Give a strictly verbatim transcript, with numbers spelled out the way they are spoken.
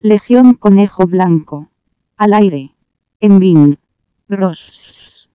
Legión Conejo Blanco. Al aire. En Bing. Ross.